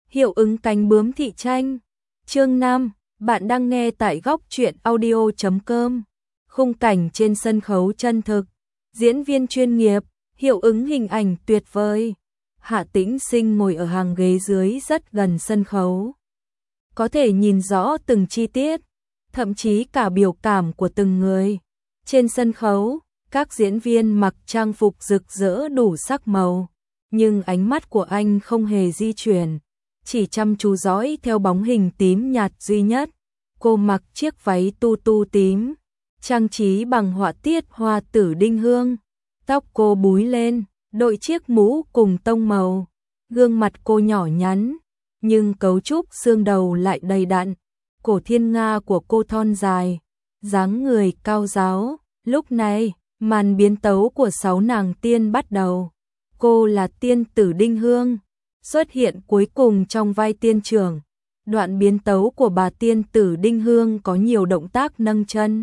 Hiệu ứng cánh bướm thị tranh. Chương 5, bạn đang nghe tại góc truyện audio.com. Khung cảnh trên sân khấu chân thực, diễn viên chuyên nghiệp, hiệu ứng hình ảnh tuyệt vời. Hạ Tĩnh Sinh ngồi ở hàng ghế dưới rất gần sân khấu. Có thể nhìn rõ từng chi tiết, thậm chí cả biểu cảm của từng người. Trên sân khấu, các diễn viên mặc trang phục rực rỡ đủ sắc màu, nhưng ánh mắt của anh không hề di chuyển, chỉ chăm chú dõi theo bóng hình tím nhạt duy nhất. Cô mặc chiếc váy tu tu tím, trang trí bằng họa tiết hoa tử đinh hương. Tóc cô búi lên, đội chiếc mũ cùng tông màu. Gương mặt cô nhỏ nhắn, nhưng cấu trúc xương đầu lại đầy đặn. Cổ thiên nga của cô thon dài, dáng người cao ráo. Lúc này, màn biến tấu của 6 nàng tiên bắt đầu. Cô là tiên tử Đinh Hương, xuất hiện cuối cùng trong vai tiên trưởng. Đoạn biến tấu của bà tiên tử Đinh Hương có nhiều động tác nâng chân.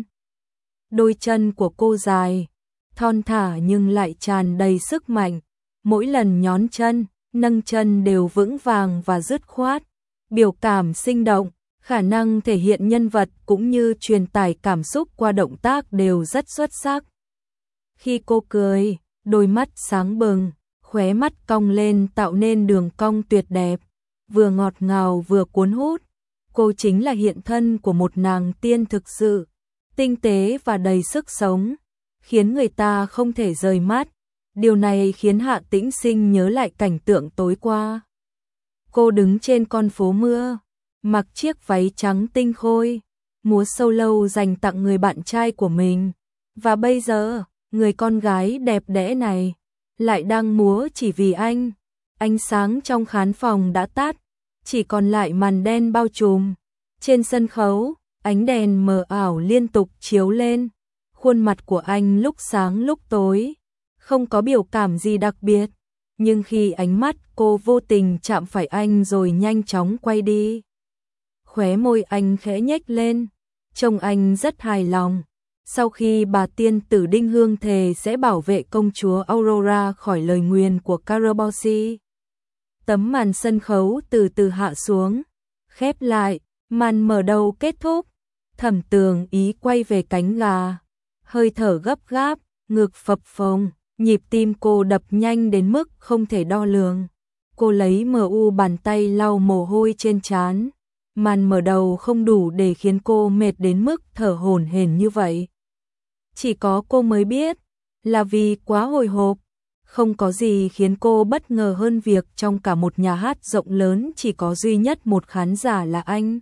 Đôi chân của cô dài, thon thả nhưng lại tràn đầy sức mạnh. Mỗi lần nhón chân, nâng chân đều vững vàng và dứt khoát. Biểu cảm sinh động, khả năng thể hiện nhân vật cũng như truyền tải cảm xúc qua động tác đều rất xuất sắc. Khi cô cười, đôi mắt sáng bừng, khóe mắt cong lên tạo nên đường cong tuyệt đẹp, vừa ngọt ngào vừa cuốn hút. Cô chính là hiện thân của một nàng tiên thực sự, tinh tế và đầy sức sống, khiến người ta không thể rời mắt. Điều này khiến Hạ Tĩnh Sinh nhớ lại cảnh tượng tối qua. Cô đứng trên con phố mưa, mặc chiếc váy trắng tinh khôi, múa solo dành tặng người bạn trai của mình. Và bây giờ, người con gái đẹp đẽ này lại đang múa chỉ vì anh. Ánh sáng trong khán phòng đã tắt, chỉ còn lại màn đen bao trùm. Trên sân khấu, ánh đèn mờ ảo liên tục chiếu lên. Khuôn mặt của anh lúc sáng lúc tối, không có biểu cảm gì đặc biệt. Nhưng khi ánh mắt cô vô tình chạm phải anh rồi nhanh chóng quay đi, khóe môi anh khẽ nhếch lên, trông anh rất hài lòng. Sau khi bà tiên tử Đinh Hương thề sẽ bảo vệ công chúa Aurora khỏi lời nguyền của Carabosse, tấm màn sân khấu từ từ hạ xuống, khép lại, màn mở đầu kết thúc. Thẩm Tường Ý quay về cánh gà, hơi thở gấp gáp, ngực phập phồng, nhịp tim cô đập nhanh đến mức không thể đo lường. Cô lấy bàn tay lau mồ hôi trên trán. Màn mở đầu không đủ để khiến cô mệt đến mức thở hổn hển như vậy. Chỉ có cô mới biết, là vì quá hồi hộp. Không có gì khiến cô bất ngờ hơn việc trong cả một nhà hát rộng lớn chỉ có duy nhất một khán giả là anh.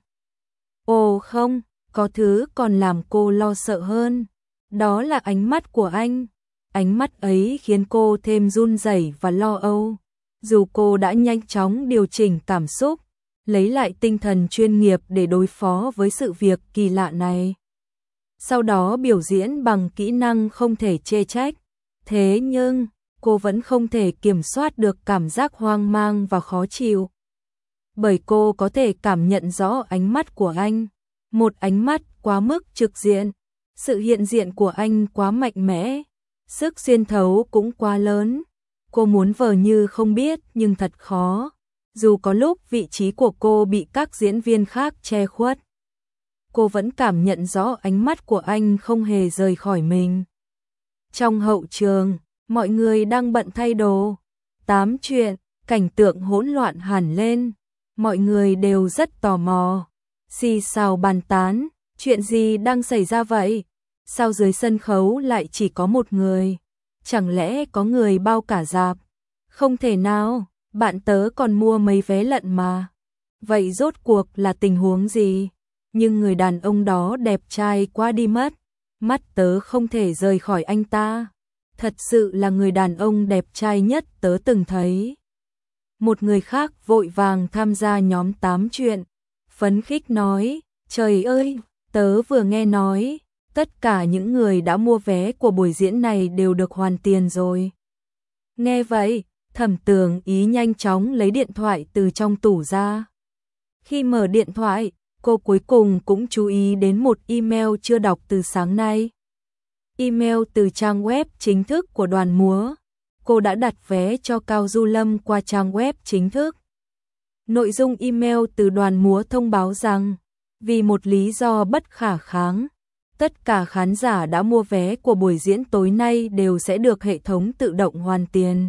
Ồ không, có thứ còn làm cô lo sợ hơn. Đó là ánh mắt của anh. Ánh mắt ấy khiến cô thêm run rẩy và lo âu. Dù cô đã nhanh chóng điều chỉnh cảm xúc, lấy lại tinh thần chuyên nghiệp để đối phó với sự việc kỳ lạ này. Sau đó biểu diễn bằng kỹ năng không thể chê trách. Thế nhưng, cô vẫn không thể kiểm soát được cảm giác hoang mang và khó chịu. Bởi cô có thể cảm nhận rõ ánh mắt của anh. Một ánh mắt quá mức trực diện. Sự hiện diện của anh quá mạnh mẽ. Sức xuyên thấu cũng quá lớn. Cô muốn vờ như không biết nhưng thật khó. Dù có lúc vị trí của cô bị các diễn viên khác che khuất, cô vẫn cảm nhận rõ ánh mắt của anh không hề rời khỏi mình. Trong hậu trường, mọi người đang bận thay đồ, tám chuyện, cảnh tượng hỗn loạn hẳn lên. Mọi người đều rất tò mò, xì xào bàn tán, chuyện gì đang xảy ra vậy? Sao dưới sân khấu lại chỉ có một người? Chẳng lẽ có người bao cả rạp? Không thể nào, bạn tớ còn mua mấy vé lận mà. Vậy rốt cuộc là tình huống gì? Nhưng người đàn ông đó đẹp trai quá đi mất. Mắt tớ không thể rời khỏi anh ta. Thật sự là người đàn ông đẹp trai nhất tớ từng thấy. Một người khác vội vàng tham gia nhóm tám chuyện, phấn khích nói, trời ơi, tớ vừa nghe nói, tất cả những người đã mua vé của buổi diễn này đều được hoàn tiền rồi. Nghe vậy, Thẩm Tường Ý nhanh chóng lấy điện thoại từ trong tủ ra. Khi mở điện thoại, cô cuối cùng cũng chú ý đến một email chưa đọc từ sáng nay. Email từ trang web chính thức của đoàn múa. Cô đã đặt vé cho Cao Du Lâm qua trang web chính thức. Nội dung email từ đoàn múa thông báo rằng, vì một lý do bất khả kháng, tất cả khán giả đã mua vé của buổi diễn tối nay đều sẽ được hệ thống tự động hoàn tiền.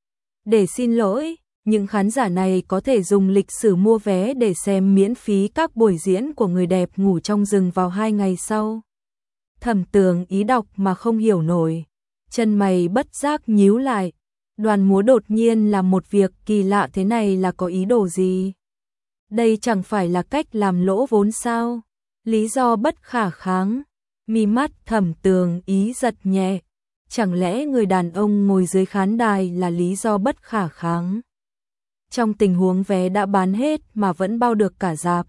Để xin lỗi, những khán giả này có thể dùng lịch sử mua vé để xem miễn phí các buổi diễn của người đẹp ngủ trong rừng vào 2 ngày sau. Thẩm Tường Ý đọc mà không hiểu nổi, chân mày bất giác nhíu lại. Đoàn múa đột nhiên làm một việc kỳ lạ thế này là có ý đồ gì? Đây chẳng phải là cách làm lỗ vốn sao? Lý do bất khả kháng. Mi mắt Thẩm Tường Ý giật nhẹ. Chẳng lẽ người đàn ông ngồi dưới khán đài là lý do bất khả kháng? Trong tình huống vé đã bán hết mà vẫn bao được cả rạp.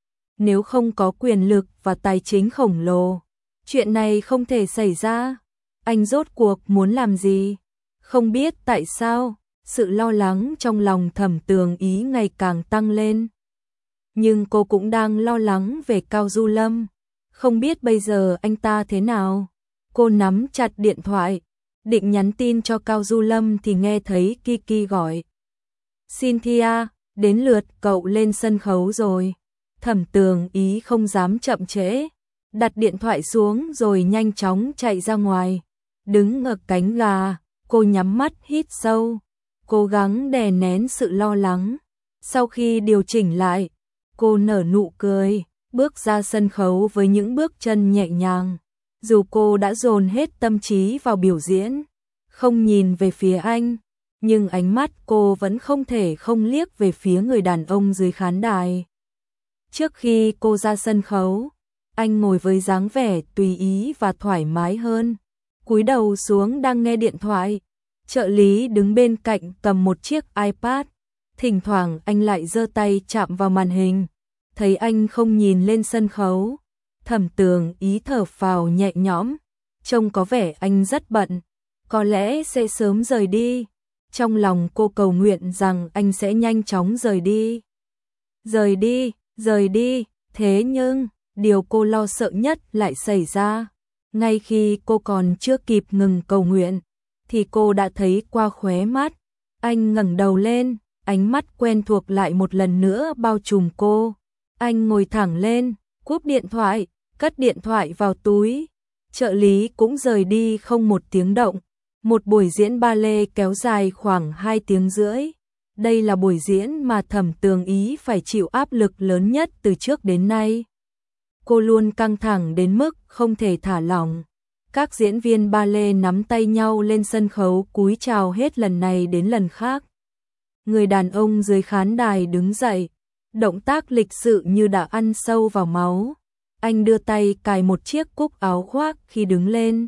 Nếu không có quyền lực và tài chính khổng lồ, chuyện này không thể xảy ra. Anh rốt cuộc muốn làm gì? Không biết tại sao, sự lo lắng trong lòng Thẩm Tường Ý ngày càng tăng lên. Nhưng cô cũng đang lo lắng về Cao Du Lâm. Không biết bây giờ anh ta thế nào? Cô nắm chặt điện thoại, định nhắn tin cho Cao Du Lâm thì nghe thấy Kiki gọi. Cynthia, đến lượt cậu lên sân khấu rồi. Thẩm Tường Ý không dám chậm trễ, đặt điện thoại xuống rồi nhanh chóng chạy ra ngoài. Đứng ở cánh gà, cô nhắm mắt hít sâu, cố gắng đè nén sự lo lắng. Sau khi điều chỉnh lại, cô nở nụ cười, bước ra sân khấu với những bước chân nhẹ nhàng. Dù cô đã dồn hết tâm trí vào biểu diễn, không nhìn về phía anh, nhưng ánh mắt cô vẫn không thể không liếc về phía người đàn ông dưới khán đài. Trước khi cô ra sân khấu, anh ngồi với dáng vẻ tùy ý và thoải mái hơn, cúi đầu xuống đang nghe điện thoại. Trợ lý đứng bên cạnh cầm một chiếc iPad, thỉnh thoảng anh lại giơ tay chạm vào màn hình. Thấy anh không nhìn lên sân khấu, Thẩm Tường Ý thở phào nhẹ nhõm, trông có vẻ anh rất bận, có lẽ sẽ sớm rời đi. Trong lòng cô cầu nguyện rằng anh sẽ nhanh chóng rời đi. Rời đi, thế nhưng, điều cô lo sợ nhất lại xảy ra. Ngay khi cô còn chưa kịp ngừng cầu nguyện, thì cô đã thấy qua khóe mắt. Anh ngẩng đầu lên, ánh mắt quen thuộc lại một lần nữa bao trùm cô. Anh ngồi thẳng lên, cúp điện thoại, cất điện thoại vào túi. Trợ lý cũng rời đi không một tiếng động. Một buổi diễn ballet kéo dài khoảng 2 tiếng rưỡi. Đây là buổi diễn mà Thẩm Tường Ý phải chịu áp lực lớn nhất từ trước đến nay. Cô luôn căng thẳng đến mức không thể thả lỏng. Các diễn viên ballet nắm tay nhau lên sân khấu cúi chào hết lần này đến lần khác. Người đàn ông dưới khán đài đứng dậy, động tác lịch sự như đã ăn sâu vào máu. Anh đưa tay cài một chiếc cúc áo khoác khi đứng lên.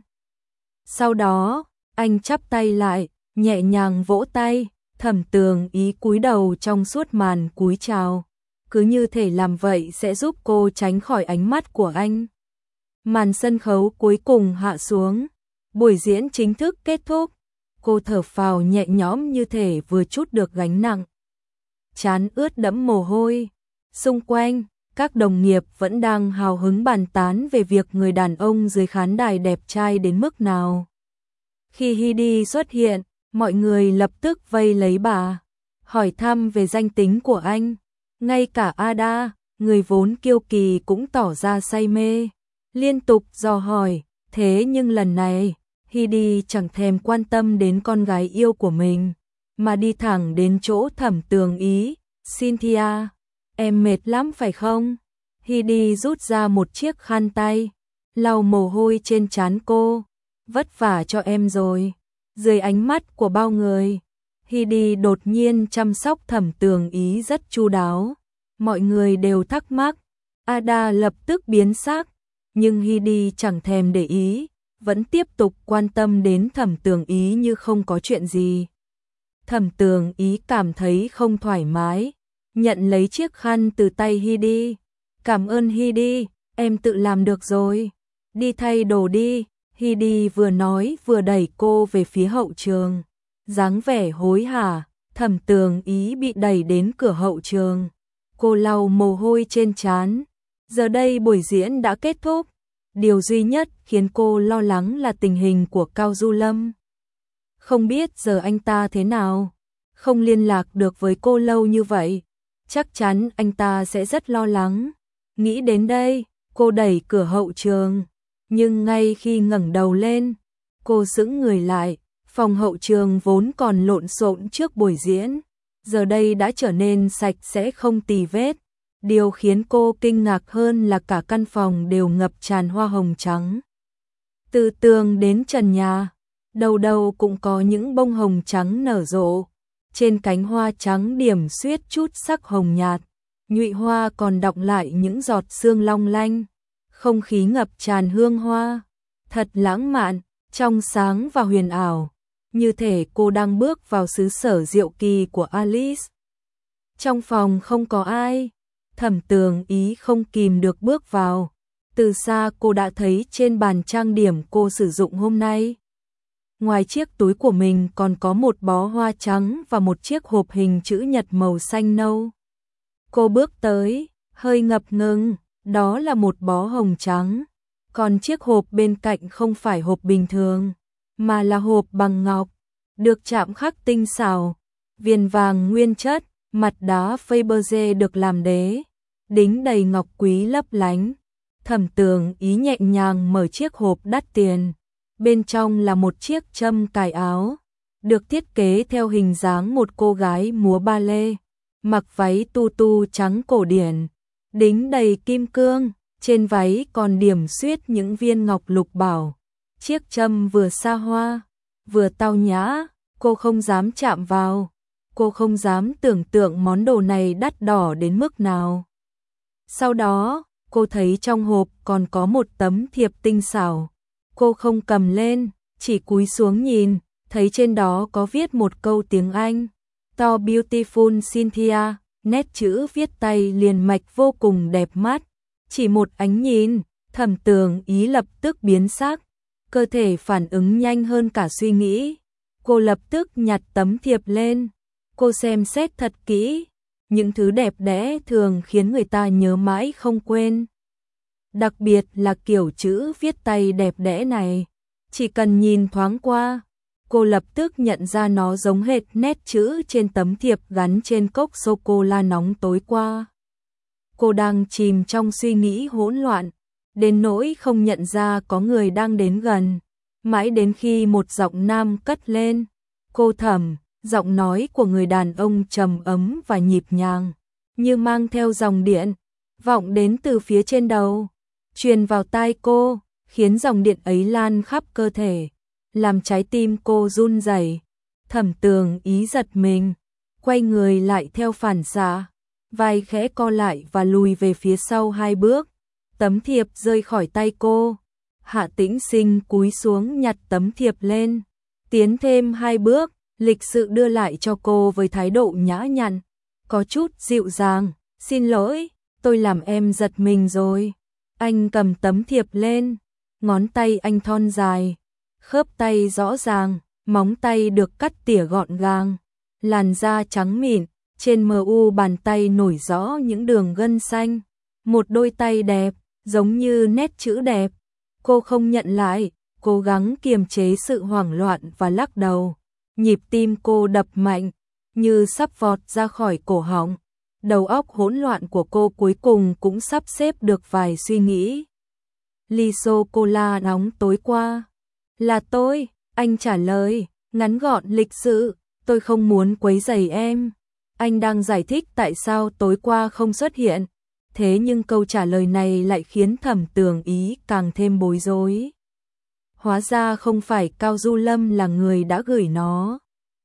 Sau đó, anh chắp tay lại, nhẹ nhàng vỗ tay. Thẩm Tường Ý cúi đầu trong suốt màn cúi chào. Cứ như thể làm vậy sẽ giúp cô tránh khỏi ánh mắt của anh. Màn sân khấu cuối cùng hạ xuống. Buổi diễn chính thức kết thúc. Cô thở phào nhẹ nhõm như thể vừa trút được gánh nặng. Trán ướt đẫm mồ hôi. Xung quanh, các đồng nghiệp vẫn đang hào hứng bàn tán về việc người đàn ông dưới khán đài đẹp trai đến mức nào. Khi Heidi xuất hiện, mọi người lập tức vây lấy bà, hỏi thăm về danh tính của anh. Ngay cả Ada, người vốn kiêu kỳ cũng tỏ ra say mê, liên tục dò hỏi. Thế nhưng lần này, Heidi chẳng thèm quan tâm đến con gái yêu của mình, mà đi thẳng đến chỗ Thẩm Tường Ý. Cynthia, em mệt lắm phải không? Heidi rút ra một chiếc khăn tay, lau mồ hôi trên trán cô. Vất vả cho em rồi. Dưới ánh mắt của bao người, Heidi đột nhiên chăm sóc Thẩm Tường Ý rất chu đáo. Mọi người đều thắc mắc. Ada lập tức biến sắc, nhưng Heidi chẳng thèm để ý, vẫn tiếp tục quan tâm đến Thẩm Tường Ý như không có chuyện gì. Thẩm Tường Ý cảm thấy không thoải mái, nhận lấy chiếc khăn từ tay Heidi. Cảm ơn Heidi, em tự làm được rồi. Đi thay đồ đi. Heidi vừa nói vừa đẩy cô về phía hậu trường. Dáng vẻ hối hả, Thẩm Tường Ý bị đẩy đến cửa hậu trường. Cô lau mồ hôi trên trán. Giờ đây buổi diễn đã kết thúc. Điều duy nhất khiến cô lo lắng là tình hình của Cao Du Lâm. Không biết giờ anh ta thế nào. Không liên lạc được với cô lâu như vậy. chắc chắn anh ta sẽ rất lo lắng. Nghĩ đến đây, cô đẩy cửa hậu trường, nhưng ngay khi ngẩng đầu lên, cô sững người lại. Phòng hậu trường vốn còn lộn xộn trước buổi diễn, giờ đây đã trở nên sạch sẽ không tì vết. Điều khiến cô kinh ngạc hơn là cả căn phòng đều ngập tràn hoa hồng trắng. Từ tường đến trần nhà, đầu đầu cũng có những bông hồng trắng nở rộ. Trên cánh hoa trắng điểm xuyết chút sắc hồng nhạt, nhụy hoa còn đọng lại những giọt sương long lanh. Không khí ngập tràn hương hoa, thật lãng mạn, trong sáng và huyền ảo, như thể cô đang bước vào xứ sở diệu kỳ của Alice. Trong phòng không có ai, Thẩm Tường Ý không kìm được bước vào. Từ xa cô đã thấy trên bàn trang điểm cô sử dụng hôm nay. Ngoài chiếc túi của mình còn có một bó hoa trắng và một chiếc hộp hình chữ nhật màu xanh nâu. Cô bước tới, hơi ngập ngừng, đó là một bó hồng trắng. Còn chiếc hộp bên cạnh không phải hộp bình thường, mà là hộp bằng ngọc, được chạm khắc tinh xảo, viền vàng nguyên chất, mặt đá Fabergé được làm đế, đính đầy ngọc quý lấp lánh. Thẩm Tường Ý nhẹ nhàng mở chiếc hộp đắt tiền. Bên trong là một chiếc châm cài áo, được thiết kế theo hình dáng một cô gái múa ba lê, mặc váy tu tu trắng cổ điển, đính đầy kim cương, trên váy còn điểm xuyết những viên ngọc lục bảo. Chiếc châm vừa xa hoa, vừa tao nhã, cô không dám chạm vào, cô không dám tưởng tượng món đồ này đắt đỏ đến mức nào. Sau đó, cô thấy trong hộp còn có một tấm thiệp tinh xảo. Cô không cầm lên, chỉ cúi xuống nhìn, thấy trên đó có viết một câu tiếng Anh. To Beautiful Cynthia, nét chữ viết tay liền mạch vô cùng đẹp mắt. Chỉ một ánh nhìn, Thẩm Tường Ý lập tức biến sắc, cơ thể phản ứng nhanh hơn cả suy nghĩ. Cô lập tức nhặt tấm thiệp lên, cô xem xét thật kỹ. Những thứ đẹp đẽ thường khiến người ta nhớ mãi không quên. Đặc biệt là kiểu chữ viết tay đẹp đẽ này, chỉ cần nhìn thoáng qua, cô lập tức nhận ra nó giống hệt nét chữ trên tấm thiệp gắn trên cốc sô-cô-la nóng tối qua. Cô đang chìm trong suy nghĩ hỗn loạn, đến nỗi không nhận ra có người đang đến gần. Mãi đến khi một giọng nam cất lên, cô Thẩm, giọng nói của người đàn ông trầm ấm và nhịp nhàng, như mang theo dòng điện, vọng đến từ phía trên đầu, truyền vào tai cô, khiến dòng điện ấy lan khắp cơ thể, làm trái tim cô run rẩy. Thẩm Tường Ý giật mình, quay người lại theo phản xạ, vai khẽ co lại và lùi về phía sau 2 bước. Tấm thiệp rơi khỏi tay cô. Hạ Tĩnh Sinh cúi xuống nhặt tấm thiệp lên, tiến thêm 2 bước, lịch sự đưa lại cho cô với thái độ nhã nhặn, có chút dịu dàng. Xin lỗi, tôi làm em giật mình rồi. Anh cầm tấm thiệp lên, ngón tay anh thon dài, khớp tay rõ ràng, móng tay được cắt tỉa gọn gàng, làn da trắng mịn, trên mu bàn tay nổi rõ những đường gân xanh, một đôi tay đẹp, giống như nét chữ đẹp. Cô không nhận lại, cố gắng kiềm chế sự hoảng loạn và lắc đầu. Nhịp tim cô đập mạnh, như sắp vọt ra khỏi cổ họng. Đầu óc hỗn loạn của cô cuối cùng cũng sắp xếp được vài suy nghĩ. Ly sô-cô-la nóng tối qua. Là tôi, anh trả lời, ngắn gọn lịch sự, tôi không muốn quấy rầy em. Anh đang giải thích tại sao tối qua không xuất hiện. Thế nhưng câu trả lời này lại khiến Thẩm Tường Ý càng thêm bối rối. Hóa ra không phải Cao Du Lâm là người đã gửi nó.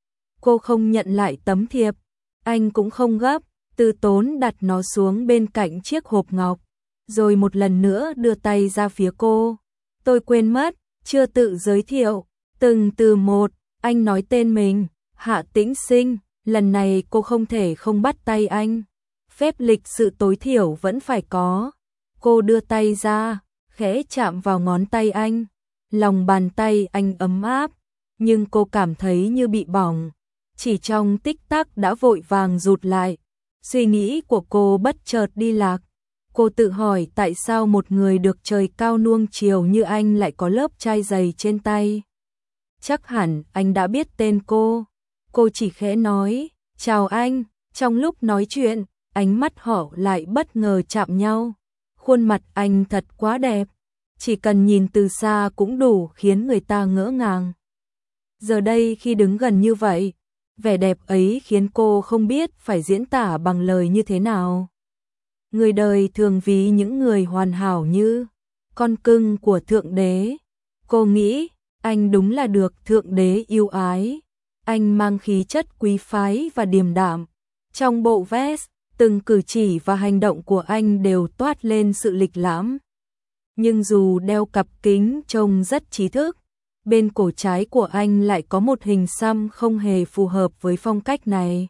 Cô không nhận lại tấm thiệp, anh cũng không gấp, từ tốn đặt nó xuống bên cạnh chiếc hộp ngọc, rồi một lần nữa đưa tay ra phía cô. Tôi quên mất, chưa tự giới thiệu, từng từ một, anh nói tên mình, Hạ Tĩnh Sinh, lần này cô không thể không bắt tay anh. Phép lịch sự tối thiểu vẫn phải có. Cô đưa tay ra, khẽ chạm vào ngón tay anh. Lòng bàn tay anh ấm áp, nhưng cô cảm thấy như bị bỏng. Chỉ trong tích tắc đã vội vàng rụt lại. Suy nghĩ của cô bất chợt đi lạc. Cô tự hỏi tại sao một người được trời cao nuông chiều như anh lại có lớp chai dày trên tay. Chắc hẳn anh đã biết tên cô. Cô chỉ khẽ nói, chào anh. Trong lúc nói chuyện, ánh mắt họ lại bất ngờ chạm nhau. Khuôn mặt anh thật quá đẹp, chỉ cần nhìn từ xa cũng đủ khiến người ta ngỡ ngàng. Giờ đây khi đứng gần như vậy, vẻ đẹp ấy khiến cô không biết phải diễn tả bằng lời như thế nào. Người đời thường ví những người hoàn hảo như con cưng của Thượng Đế. Cô nghĩ, anh đúng là được Thượng Đế yêu ái. Anh mang khí chất quý phái và điềm đạm. Trong bộ vest, từng cử chỉ và hành động của anh đều toát lên sự lịch lãm. Nhưng dù đeo cặp kính trông rất trí thức, bên cổ trái của anh lại có một hình xăm không hề phù hợp với phong cách này.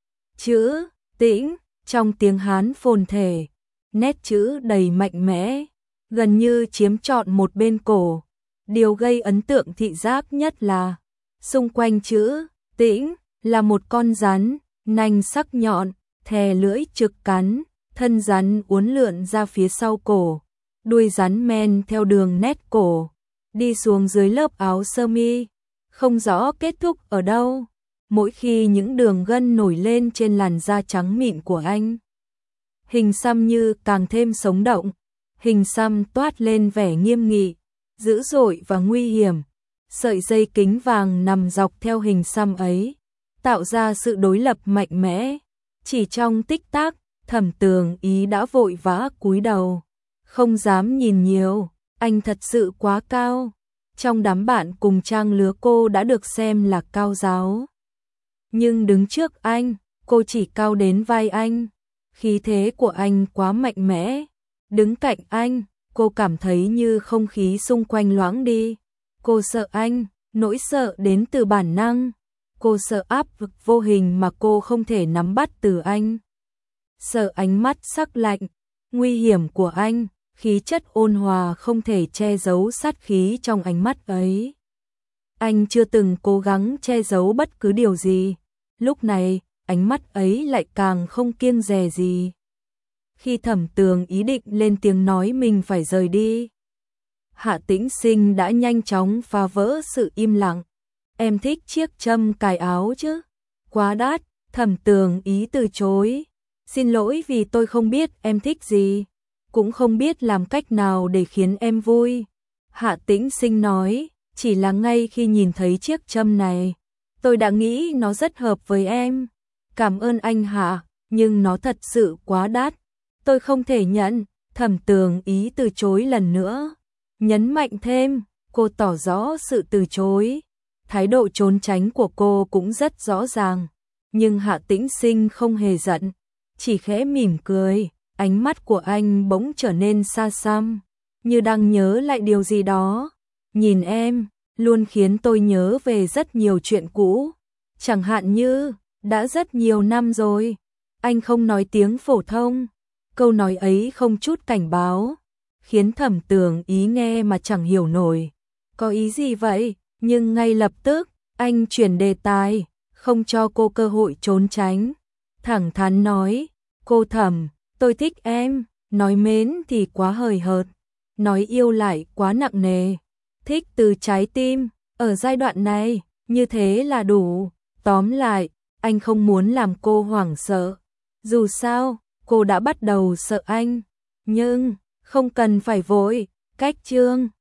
Chữ Tĩnh trong tiếng Hán phồn thể, nét chữ đầy mạnh mẽ, gần như chiếm trọn một bên cổ. Điều gây ấn tượng thị giác nhất là xung quanh chữ Tĩnh là một con rắn, nanh sắc nhọn, thè lưỡi trực cắn, thân rắn uốn lượn ra phía sau cổ, đuôi rắn men theo đường nét cổ, đi xuống dưới lớp áo sơ mi, không rõ kết thúc ở đâu. Mỗi khi những đường gân nổi lên trên làn da trắng mịn của anh, hình xăm như càng thêm sống động, hình xăm toát lên vẻ nghiêm nghị, dữ dội và nguy hiểm. Sợi dây kính vàng nằm dọc theo hình xăm ấy, tạo ra sự đối lập mạnh mẽ. Chỉ trong tích tắc, Thẩm Tường Ý đã vội vã cúi đầu, không dám nhìn nhiều, anh thật sự quá cao. Trong đám bạn cùng trang lứa cô đã được xem là cao ráo. Nhưng đứng trước anh, cô chỉ cao đến vai anh. Khí thế của anh quá mạnh mẽ. Đứng cạnh anh, cô cảm thấy như không khí xung quanh loãng đi. Cô sợ anh, nỗi sợ đến từ bản năng. Cô sợ áp lực vô hình mà cô không thể nắm bắt từ anh. Sợ ánh mắt sắc lạnh, nguy hiểm của anh, khí chất ôn hòa không thể che giấu sát khí trong ánh mắt ấy. Anh chưa từng cố gắng che giấu bất cứ điều gì. Lúc này, ánh mắt ấy lại càng không kiêng dè gì. Khi Thẩm Tường Ý định lên tiếng nói mình phải rời đi, Hạ Tĩnh Sinh đã nhanh chóng phá vỡ sự im lặng. Em thích chiếc châm cài áo chứ? Quá đắt. Thẩm Tường Ý từ chối. Xin lỗi vì tôi không biết em thích gì, cũng không biết làm cách nào để khiến em vui. Hạ Tĩnh Sinh nói, chỉ là ngay khi nhìn thấy chiếc châm này, tôi đã nghĩ nó rất hợp với em. Cảm ơn anh Hạ, nhưng nó thật sự quá đắt. Tôi không thể nhận. Thẩm Tường Ý từ chối lần nữa. Nhấn mạnh thêm, cô tỏ rõ sự từ chối. Thái độ trốn tránh của cô cũng rất rõ ràng. Nhưng Hạ Tĩnh Sinh không hề giận, chỉ khẽ mỉm cười. Ánh mắt của anh bỗng trở nên xa xăm, như đang nhớ lại điều gì đó. Nhìn em, luôn khiến tôi nhớ về rất nhiều chuyện cũ. Chẳng hạn như, đã rất nhiều năm rồi, anh không nói tiếng phổ thông. Câu nói ấy không chút cảnh báo, khiến Thẩm Tường Ý nghe mà chẳng hiểu nổi. Có ý gì vậy? Nhưng ngay lập tức, anh chuyển đề tài, không cho cô cơ hội trốn tránh. Thẳng thắn nói, cô Thẩm, tôi thích em. Nói mến thì quá hời hợt, nói yêu lại quá nặng nề. Thích từ trái tim, ở giai đoạn này, như thế là đủ. Tóm lại, anh không muốn làm cô hoảng sợ. Dù sao, cô đã bắt đầu sợ anh. Nhưng, không cần phải vội. Cách chương